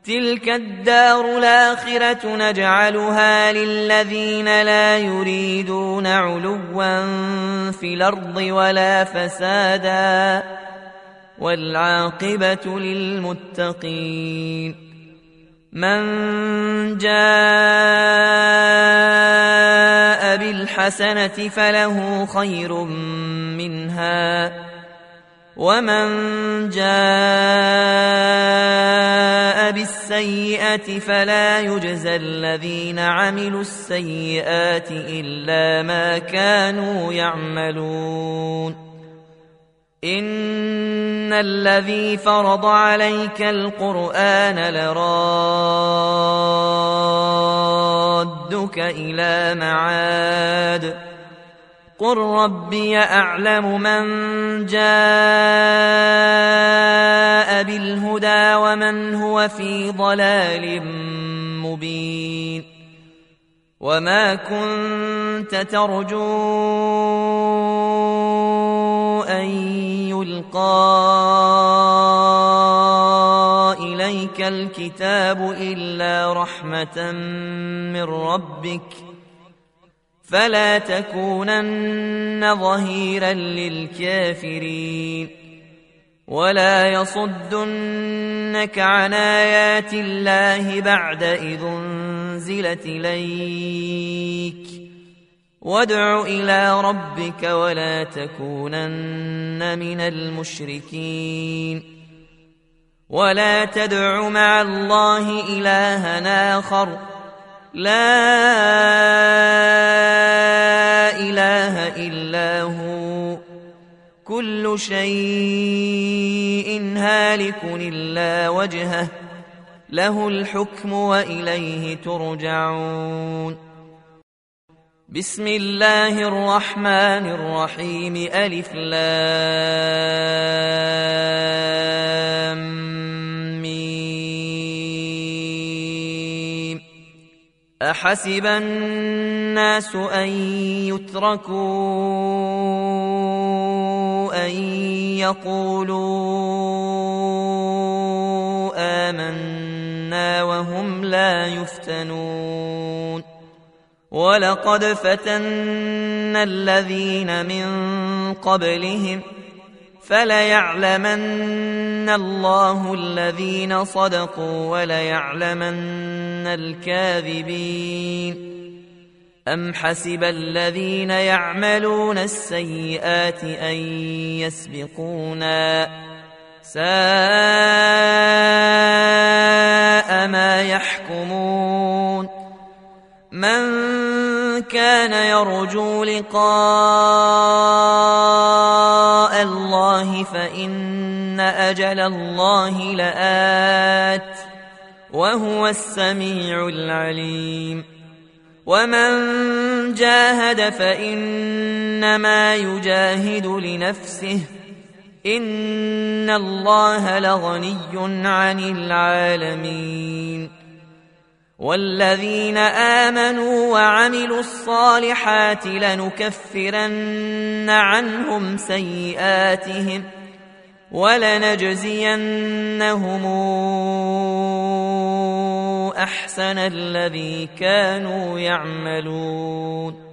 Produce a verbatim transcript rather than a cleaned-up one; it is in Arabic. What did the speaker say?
تلك الدار الآخرة نجعلها للذين لا يريدون علوا في الأرض ولا فسادا والعاقبة للمتقين. من جاء بالحسنة فله خير منها ومن جاء بالسيئة فلا يجزى الذين عملوا السيئات إلا ما كانوا يعملون. إن الذي فرض عليك القرآن لرادك إلى معاد قل ربي أعلم من جاء بالهدى ومن هو في ضلال مبين. وما كنت ترجو أن يلقى إليك الكتاب إلا رحمة من ربك فلا تكونن ظهيرا للكافرين. ولا يصدنك عن آيات الله بعد إذ أنزلت إليك وادع إلى ربك ولا تكونن من المشركين. ولا تدع مع الله إلها آخر لا إله إلا هو كل شيء هالك إلا وجهه له الحكم وإليه ترجعون. بسم الله الرحمن الرحيم ألف لام ميم. أحسب الناس أن يتركوا أن يقولوا آمنا وهم لا يفتنون. ولقد فتنا الذين من قبلهم فليعلمن الله الذين صدقوا وليعلمن الكاذبين. أم حسب الذين يعملون السيئات أن يسبقونا ساء ما يحكمون. من كان يرجو لقاء الله فإن أجل الله لآت وهو السميع العليم. ومن جاهد فإنما يجاهد لنفسه إن الله لغني عن العالمين. والذين آمنوا وعملوا الصالحات لنكفرن عنهم سيئاتهم ولنجزينهم أحسن الذي كانوا يعملون.